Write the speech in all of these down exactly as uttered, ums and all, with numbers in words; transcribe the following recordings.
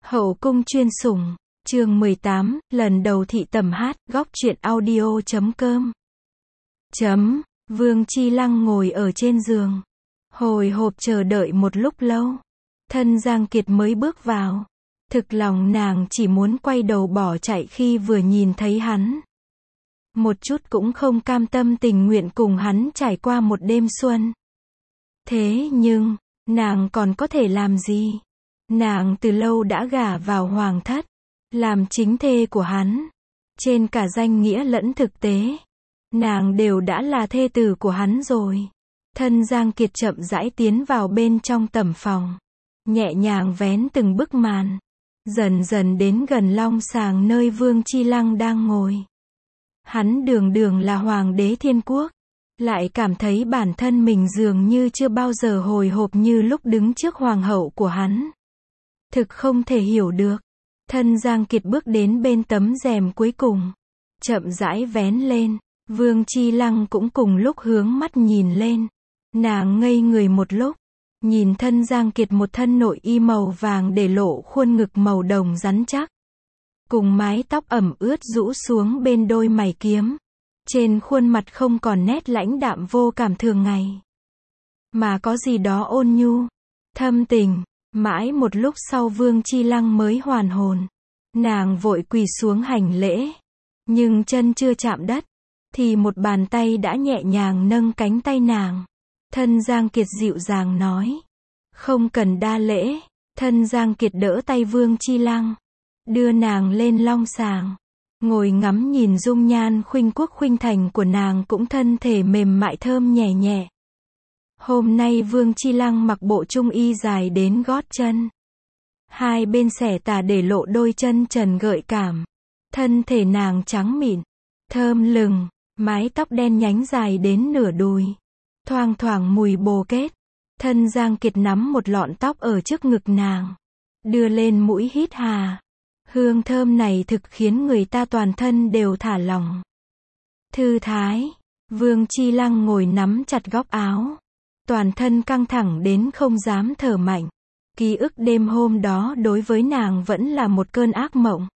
Hậu cung chuyên sủng, chương mười tám, lần đầu thị tầm hát, góc truyện audio chấm com. Chấm, Vương Chi Lăng ngồi ở trên giường. Hồi hộp chờ đợi một lúc lâu. Thân Giang Kiệt mới bước vào. Thực lòng nàng chỉ muốn quay đầu bỏ chạy khi vừa nhìn thấy hắn. Một chút cũng không cam tâm tình nguyện cùng hắn trải qua một đêm xuân. Thế nhưng, nàng còn có thể làm gì? Nàng từ lâu đã gả vào hoàng thất, làm chính thê của hắn. Trên cả danh nghĩa lẫn thực tế, nàng đều đã là thê tử của hắn rồi. Thân Giang Kiệt chậm rãi tiến vào bên trong tẩm phòng, nhẹ nhàng vén từng bức màn, dần dần đến gần long sàng nơi Vương Chi Lăng đang ngồi. Hắn đường đường là hoàng đế thiên quốc, lại cảm thấy bản thân mình dường như chưa bao giờ hồi hộp như lúc đứng trước hoàng hậu của hắn. Thực không thể hiểu được. Thân Giang Kiệt bước đến bên tấm rèm cuối cùng, chậm rãi vén lên. Vương Chi Lăng cũng cùng lúc hướng mắt nhìn lên. Nàng ngây người một lúc, nhìn thân Giang Kiệt một thân nội y màu vàng để lộ khuôn ngực màu đồng rắn chắc, cùng mái tóc ẩm ướt rũ xuống bên đôi mày kiếm. Trên khuôn mặt không còn nét lãnh đạm vô cảm thường ngày, mà có gì đó ôn nhu, thâm tình. Mãi một lúc sau Vương Chi Lăng mới hoàn hồn. Nàng vội quỳ xuống hành lễ, nhưng chân chưa chạm đất, thì một bàn tay đã nhẹ nhàng nâng cánh tay nàng. Thân Giang Kiệt dịu dàng nói, không cần đa lễ. Thân Giang Kiệt đỡ tay Vương Chi Lăng, đưa nàng lên long sàng, ngồi ngắm nhìn dung nhan khuynh quốc khuynh thành của nàng, cũng thân thể mềm mại thơm nhẹ nhẹ. Hôm nay Vương Chi Lăng mặc bộ trung y dài đến gót chân, hai bên xẻ tà để lộ đôi chân trần gợi cảm. Thân thể nàng trắng mịn, thơm lừng, mái tóc đen nhánh dài đến nửa đùi, thoang thoảng mùi bồ kết. Thân Giang Kiệt nắm một lọn tóc ở trước ngực nàng, đưa lên mũi hít hà. Hương thơm này thực khiến người ta toàn thân đều thả lỏng, thư thái. Vương Chi Lăng ngồi nắm chặt góc áo, toàn thân căng thẳng đến không dám thở mạnh. Ký ức đêm hôm đó đối với nàng vẫn là một cơn ác mộng.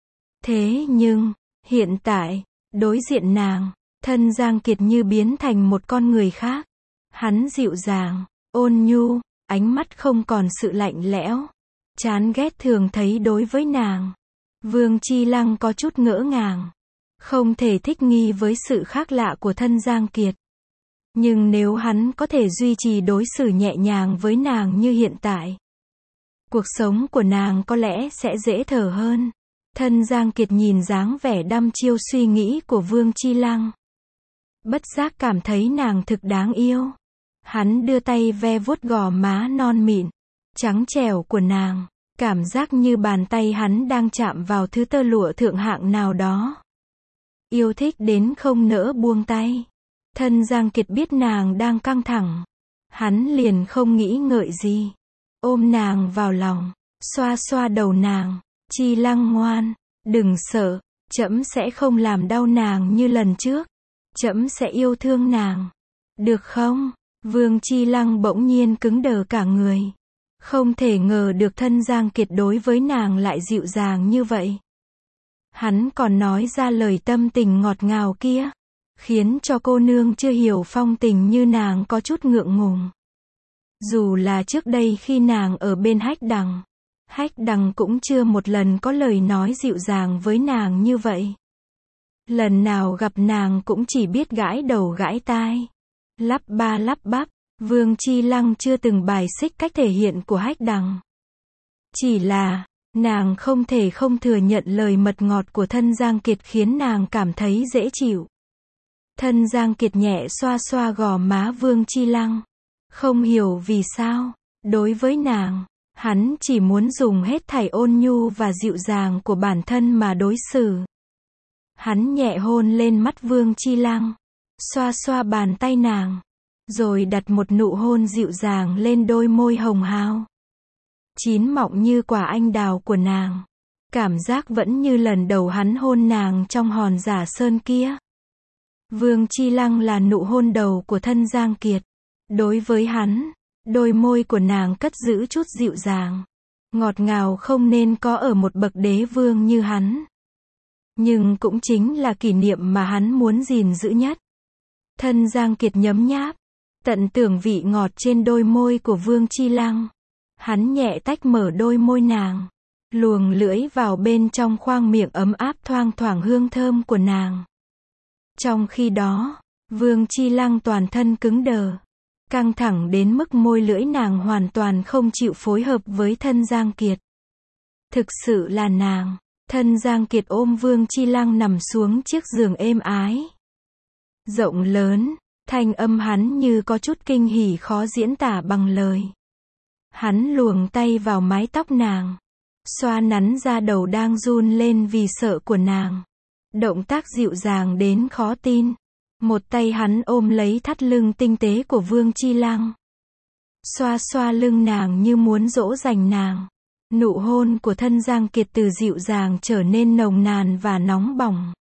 Thế nhưng, hiện tại, đối diện nàng, thân Giang Kiệt như biến thành một con người khác. Hắn dịu dàng, ôn nhu, ánh mắt không còn sự lạnh lẽo, chán ghét thường thấy đối với nàng. Vương Chi Lăng có chút ngỡ ngàng, không thể thích nghi với sự khác lạ của thân Giang Kiệt. Nhưng nếu hắn có thể duy trì đối xử nhẹ nhàng với nàng như hiện tại, cuộc sống của nàng có lẽ sẽ dễ thở hơn. Thân Giang Kiệt nhìn dáng vẻ đăm chiêu suy nghĩ của Vương Chi Lăng, bất giác cảm thấy nàng thực đáng yêu. Hắn đưa tay ve vuốt gò má non mịn, trắng trẻo của nàng, cảm giác như bàn tay hắn đang chạm vào thứ tơ lụa thượng hạng nào đó. Yêu thích đến không nỡ buông tay. Thân Giang Kiệt biết nàng đang căng thẳng, hắn liền không nghĩ ngợi gì, ôm nàng vào lòng, xoa xoa đầu nàng. Chi Lăng ngoan, đừng sợ, trẫm sẽ không làm đau nàng như lần trước, trẫm sẽ yêu thương nàng, được không? Vương Chi Lăng bỗng nhiên cứng đờ cả người, không thể ngờ được thân Giang Kiệt đối với nàng lại dịu dàng như vậy. Hắn còn nói ra lời tâm tình ngọt ngào kia, khiến cho cô nương chưa hiểu phong tình như nàng có chút ngượng ngùng. Dù là trước đây khi nàng ở bên Hách Đằng, Hách Đằng cũng chưa một lần có lời nói dịu dàng với nàng như vậy. Lần nào gặp nàng cũng chỉ biết gãi đầu gãi tai, lắp ba lắp bắp. Vương Chi Lăng chưa từng bài xích cách thể hiện của Hách Đằng, chỉ là nàng không thể không thừa nhận lời mật ngọt của thân Giang Kiệt khiến nàng cảm thấy dễ chịu. Thân Giang Kiệt nhẹ xoa xoa gò má Vương Chi Lăng, không hiểu vì sao, đối với nàng, hắn chỉ muốn dùng hết thảy ôn nhu và dịu dàng của bản thân mà đối xử. Hắn nhẹ hôn lên mắt Vương Chi Lăng, xoa xoa bàn tay nàng, rồi đặt một nụ hôn dịu dàng lên đôi môi hồng hào, chín mọng như quả anh đào của nàng. Cảm giác vẫn như lần đầu hắn hôn nàng trong hòn giả sơn kia. Vương Chi Lăng là nụ hôn đầu của thân Giang Kiệt. Đối với hắn, đôi môi của nàng cất giữ chút dịu dàng, ngọt ngào không nên có ở một bậc đế vương như hắn. Nhưng cũng chính là kỷ niệm mà hắn muốn gìn giữ nhất. Thân Giang Kiệt nhấm nháp, tận tưởng vị ngọt trên đôi môi của Vương Chi Lăng. Hắn nhẹ tách mở đôi môi nàng, luồng lưỡi vào bên trong khoang miệng ấm áp thoang thoảng hương thơm của nàng. Trong khi đó, Vương Chi Lăng toàn thân cứng đờ, căng thẳng đến mức môi lưỡi nàng hoàn toàn không chịu phối hợp với thân Giang Kiệt. Thực sự là nàng. Thân Giang Kiệt ôm Vương Chi Lăng nằm xuống chiếc giường êm ái, rộng lớn, thanh âm hắn như có chút kinh hỉ khó diễn tả bằng lời. Hắn luồng tay vào mái tóc nàng, xoa nắn da đầu đang run lên vì sợ của nàng. Động tác dịu dàng đến khó tin. Một tay hắn ôm lấy thắt lưng tinh tế của Vương Chi Lăng, xoa xoa lưng nàng như muốn dỗ dành nàng. Nụ hôn của thân Giang Kiệt từ dịu dàng trở nên nồng nàn và nóng bỏng.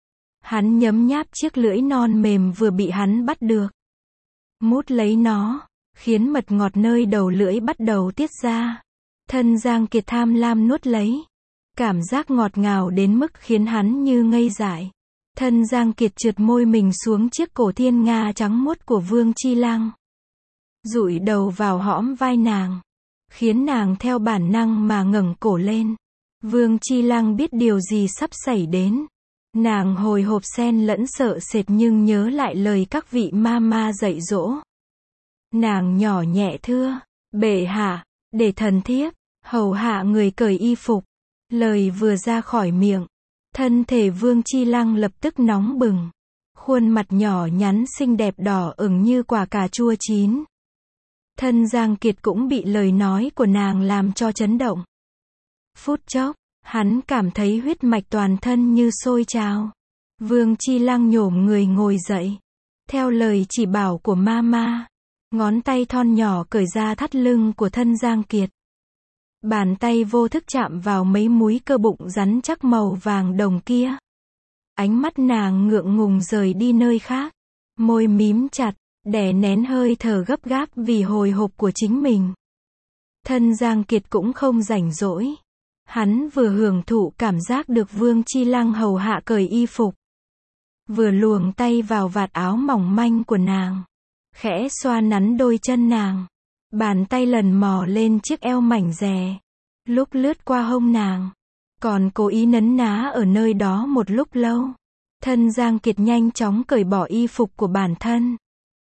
Hắn nhấm nháp chiếc lưỡi non mềm vừa bị hắn bắt được, mút lấy nó, khiến mật ngọt nơi đầu lưỡi bắt đầu tiết ra. Thân Giang Kiệt tham lam nuốt lấy, cảm giác ngọt ngào đến mức khiến hắn như ngây dại. Thân Giang Kiệt trượt môi mình xuống chiếc cổ thiên nga trắng muốt của Vương Chi Lăng, dụi đầu vào hõm vai nàng, khiến nàng theo bản năng mà ngẩng cổ lên. Vương Chi Lăng biết điều gì sắp xảy đến. Nàng hồi hộp xen lẫn sợ sệt nhưng nhớ lại lời các vị ma ma dạy dỗ. Nàng nhỏ nhẹ thưa, bệ hạ, để thần thiếp hầu hạ người cởi y phục. Lời vừa ra khỏi miệng, thân thể Vương Chi Lăng lập tức nóng bừng, khuôn mặt nhỏ nhắn xinh đẹp đỏ ửng như quả cà chua chín. Thân Giang Kiệt cũng bị lời nói của nàng làm cho chấn động. Phút chốc, hắn cảm thấy huyết mạch toàn thân như sôi trào. Vương Chi Lăng nhổm người ngồi dậy, theo lời chỉ bảo của mama, ngón tay thon nhỏ cởi ra thắt lưng của thân Giang Kiệt. Bàn tay vô thức chạm vào mấy múi cơ bụng rắn chắc màu vàng đồng kia. Ánh mắt nàng ngượng ngùng rời đi nơi khác, môi mím chặt, đè nén hơi thở gấp gáp vì hồi hộp của chính mình. Thân Giang Kiệt cũng không rảnh rỗi. Hắn vừa hưởng thụ cảm giác được Vương Chi Lăng hầu hạ cởi y phục, vừa luồng tay vào vạt áo mỏng manh của nàng, khẽ xoa nắn đôi chân nàng. Bàn tay lần mò lên chiếc eo mảnh dè, lúc lướt qua hông nàng, còn cố ý nấn ná ở nơi đó một lúc lâu. Thân Giang Kiệt nhanh chóng cởi bỏ y phục của bản thân,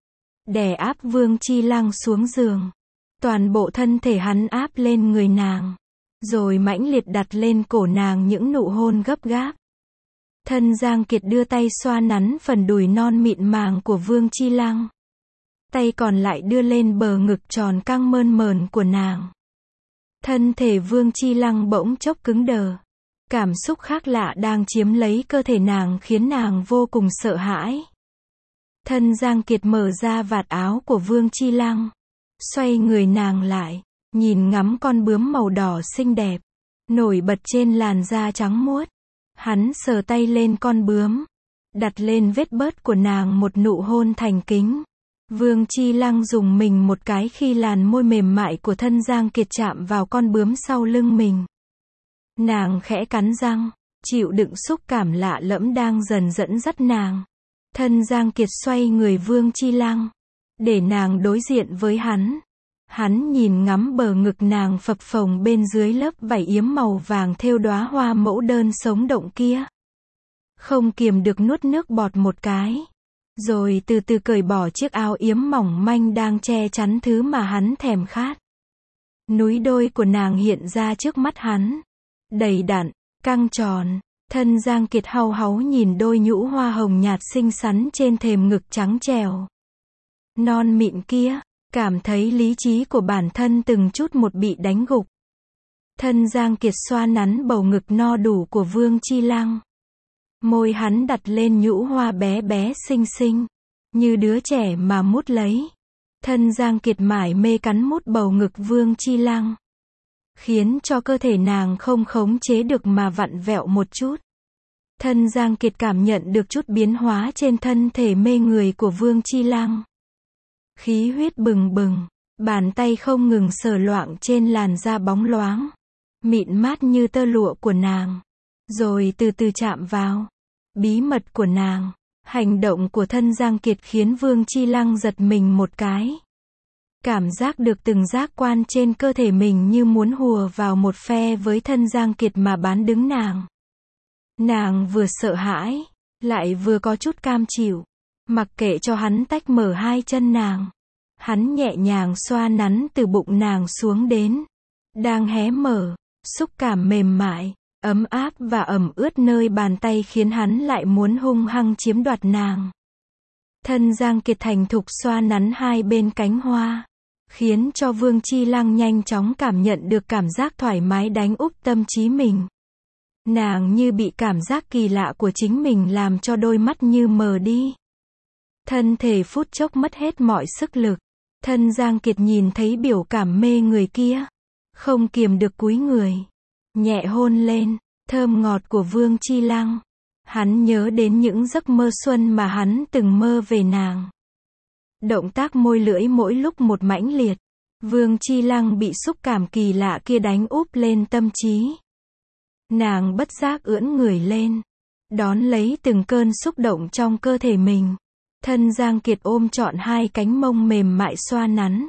đè áp Vương Chi Lăng xuống giường. Toàn bộ thân thể hắn áp lên người nàng, rồi mãnh liệt đặt lên cổ nàng những nụ hôn gấp gáp. Thân Giang Kiệt đưa tay xoa nắn phần đùi non mịn màng của Vương Chi Lăng, tay còn lại đưa lên bờ ngực tròn căng mơn mởn của nàng. Thân thể Vương Chi Lăng bỗng chốc cứng đờ. Cảm xúc khác lạ đang chiếm lấy cơ thể nàng khiến nàng vô cùng sợ hãi. Thân Giang Kiệt mở ra vạt áo của Vương Chi Lăng, xoay người nàng lại, nhìn ngắm con bướm màu đỏ xinh đẹp, nổi bật trên làn da trắng muốt. Hắn sờ tay lên con bướm, đặt lên vết bớt của nàng một nụ hôn thành kính. Vương Chi Lăng dùng mình một cái khi làn môi mềm mại của thân Giang Kiệt chạm vào con bướm sau lưng mình. Nàng khẽ cắn răng, chịu đựng xúc cảm lạ lẫm đang dần dẫn dắt nàng. Thân Giang Kiệt xoay người Vương Chi Lăng, để nàng đối diện với hắn. Hắn nhìn ngắm bờ ngực nàng phập phồng bên dưới lớp vải yếm màu vàng thêu đóa hoa mẫu đơn sống động kia. Không kiềm được nuốt nước bọt một cái, rồi từ từ cởi bỏ chiếc áo yếm mỏng manh đang che chắn thứ mà hắn thèm khát. Núi đôi của nàng hiện ra trước mắt hắn, đầy đặn, căng tròn. Thân Giang Kiệt hau háu nhìn đôi nhũ hoa hồng nhạt xinh xắn trên thềm ngực trắng trẻo, non mịn kia, cảm thấy lý trí của bản thân từng chút một bị đánh gục. Thân Giang Kiệt xoa nắn bầu ngực no đủ của Vương Chi Lăng. Môi hắn đặt lên nhũ hoa bé bé xinh xinh, như đứa trẻ mà mút lấy. Thân Giang Kiệt mải mê cắn mút bầu ngực Vương Chi Lăng, khiến cho cơ thể nàng không khống chế được mà vặn vẹo một chút. Thân Giang Kiệt cảm nhận được chút biến hóa trên thân thể mê người của Vương Chi Lăng. Khí huyết bừng bừng, Bàn tay không ngừng sờ loạng trên làn da bóng loáng, mịn mát như tơ lụa của nàng. Rồi từ từ chạm vào bí mật của nàng. Hành động của thân Giang Kiệt khiến Vương Chi Lăng giật mình một cái. Cảm giác được từng giác quan trên cơ thể mình như muốn hùa vào một phe với thân Giang Kiệt mà bán đứng nàng. Nàng vừa sợ hãi, lại vừa có chút cam chịu. Mặc kệ cho hắn tách mở hai chân nàng. Hắn nhẹ nhàng xoa nắn từ bụng nàng xuống đến. Đang hé mở, xúc cảm mềm mại, ấm áp và ẩm ướt nơi bàn tay khiến hắn lại muốn hung hăng chiếm đoạt nàng. Thân Giang Kiệt thành thục xoa nắn hai bên cánh hoa, khiến cho Vương Chi Lăng nhanh chóng cảm nhận được cảm giác thoải mái đánh úp tâm trí mình. Nàng như bị cảm giác kỳ lạ của chính mình làm cho đôi mắt như mờ đi. Thân thể phút chốc mất hết mọi sức lực. Thân Giang Kiệt nhìn thấy biểu cảm mê người kia, không kiềm được cúi người, nhẹ hôn lên, thơm ngọt của Vương Chi Lăng. Hắn nhớ đến những giấc mơ xuân mà hắn từng mơ về nàng. Động tác môi lưỡi mỗi lúc một mãnh liệt. Vương Chi Lăng bị xúc cảm kỳ lạ kia đánh úp lên tâm trí. Nàng bất giác ưỡn người lên, đón lấy từng cơn xúc động trong cơ thể mình. Thân Giang Kiệt ôm trọn hai cánh mông mềm mại xoa nắn.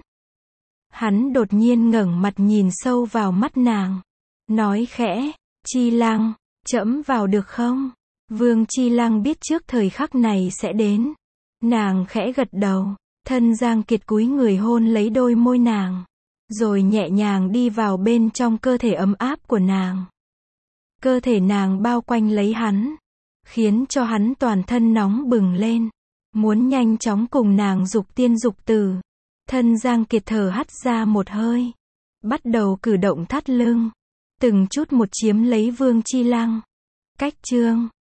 Hắn đột nhiên ngẩng mặt nhìn sâu vào mắt nàng, nói khẽ, Chi Lăng, trẫm vào được không? Vương Chi Lăng biết trước thời khắc này sẽ đến. Nàng khẽ gật đầu, thân Giang Kiệt cúi người hôn lấy đôi môi nàng, rồi nhẹ nhàng đi vào bên trong cơ thể ấm áp của nàng. Cơ thể nàng bao quanh lấy hắn, khiến cho hắn toàn thân nóng bừng lên, muốn nhanh chóng cùng nàng dục tiên dục tử. Thân Giang Kiệt thở hắt ra một hơi, bắt đầu cử động thắt lưng, từng chút một chiếm lấy Vương Chi Lăng. Cách chương